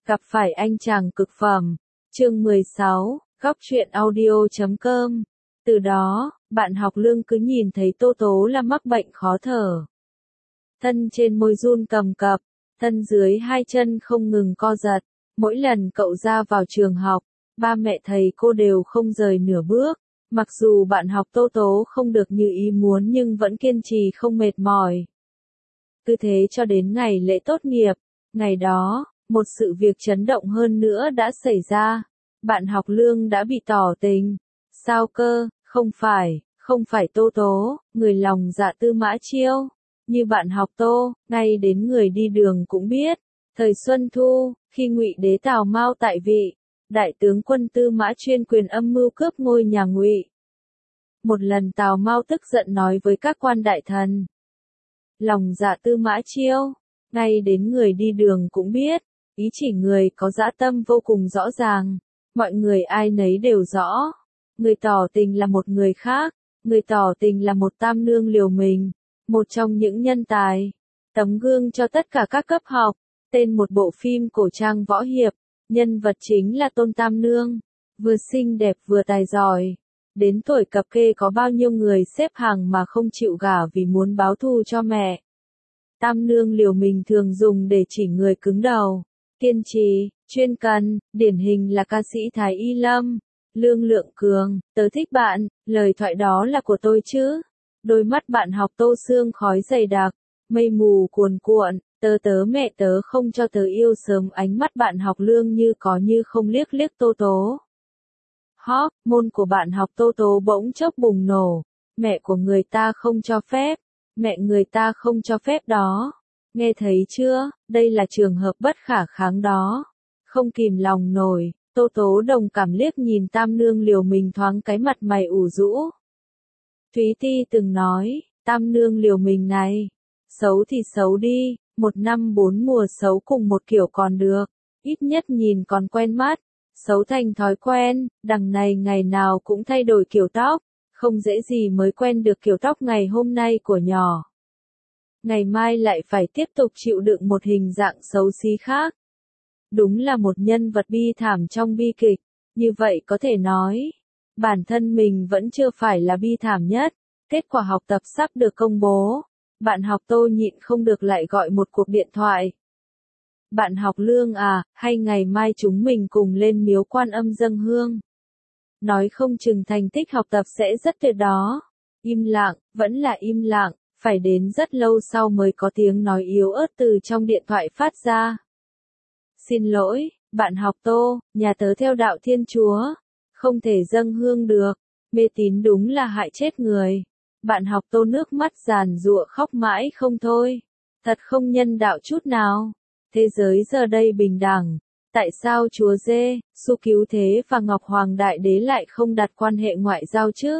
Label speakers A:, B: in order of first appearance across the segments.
A: Gặp phải anh chàng cực phẩm. Chương 16, góc truyện audio.com. Từ đó, bạn học Lương cứ nhìn thấy Tô Tố là mắc bệnh khó thở. Thân trên môi run cầm cập, thân dưới hai chân không ngừng co giật. Mỗi lần cậu ra vào trường học, ba mẹ thầy cô đều không rời nửa bước. Mặc dù bạn học Tô Tố không được như ý muốn nhưng vẫn kiên trì không mệt mỏi. Cứ thế cho đến ngày lễ tốt nghiệp. Ngày đó, một sự việc chấn động hơn nữa đã xảy ra. Bạn học Lương đã bị tỏ tình. Sao cơ, không phải Tô Tố, người lòng dạ Tư Mã Chiêu. Như bạn học Tô, ngay đến người đi đường cũng biết. Thời Xuân Thu, khi Ngụy Đế Tào Mao tại vị, đại tướng quân Tư Mã chuyên quyền âm mưu cướp ngôi nhà Ngụy. Một lần Tào Mao tức giận nói với các quan đại thần. Lòng dạ Tư Mã Chiêu, ngay đến người đi đường cũng biết, ý chỉ người có dã tâm vô cùng rõ ràng, mọi người ai nấy đều rõ. Người tỏ tình là một người khác, người tỏ tình là một tam nương liều mình, một trong những nhân tài, tấm gương cho tất cả các cấp học, tên một bộ phim cổ trang võ hiệp, nhân vật chính là Tôn Tam Nương, vừa xinh đẹp vừa tài giỏi. Đến tuổi cập kê có bao nhiêu người xếp hàng mà không chịu gả vì muốn báo thù cho mẹ. Tam nương liều mình thường dùng để chỉ người cứng đầu, kiên trì, chuyên cần, điển hình là ca sĩ Thái Y Lâm. Lương Lượng Cường, tớ thích bạn, lời thoại đó là của tôi chứ. Đôi mắt bạn học Tô sương khói dày đặc, mây mù cuồn cuộn, tớ mẹ tớ không cho tớ yêu sớm. Ánh mắt bạn học Lương như có như không liếc liếc Tô Tố. Hóc, môn của bạn học Tô Tố bỗng chốc bùng nổ. Mẹ của người ta không cho phép. Mẹ người ta không cho phép đó. Nghe thấy chưa, đây là trường hợp bất khả kháng đó. Không kìm lòng nổi, Tô Tố đồng cảm liếc nhìn Tam Nương liều mình thoáng cái mặt mày ủ rũ. Thúy Ti từng nói, Tam Nương liều mình này, xấu thì xấu đi, 1 năm 4 mùa xấu cùng một kiểu còn được, ít nhất nhìn còn quen mắt. Xấu thành thói quen, đằng này ngày nào cũng thay đổi kiểu tóc, không dễ gì mới quen được kiểu tóc ngày hôm nay của nhỏ. Ngày mai lại phải tiếp tục chịu đựng một hình dạng xấu xí khác. Đúng là một nhân vật bi thảm trong bi kịch, như vậy có thể nói, bản thân mình vẫn chưa phải là bi thảm nhất. Kết quả học tập sắp được công bố, bạn học Tô nhịn không được lại gọi một cuộc điện thoại. Bạn học Lương à, hay ngày mai chúng mình cùng lên miếu Quan Âm dâng hương. Nói không chừng thành tích học tập sẽ rất tuyệt đó. Im lặng, vẫn là im lặng, phải đến rất lâu sau mới có tiếng nói yếu ớt từ trong điện thoại phát ra. Xin lỗi, bạn học Tô, nhà tớ theo đạo Thiên Chúa, không thể dâng hương được, mê tín đúng là hại chết người. Bạn học Tô nước mắt giàn giụa khóc mãi không thôi, thật không nhân đạo chút nào. Thế giới giờ đây bình đẳng, tại sao chúa Giê-xu cứu thế và Ngọc Hoàng Đại Đế lại không đặt quan hệ ngoại giao chứ?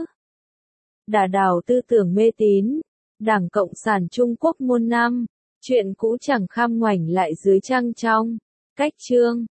A: Đả đảo tư tưởng mê tín, Đảng Cộng sản Trung Quốc muôn năm, chuyện cũ chẳng kham ngoảnh lại dưới trăng trong, cách chương.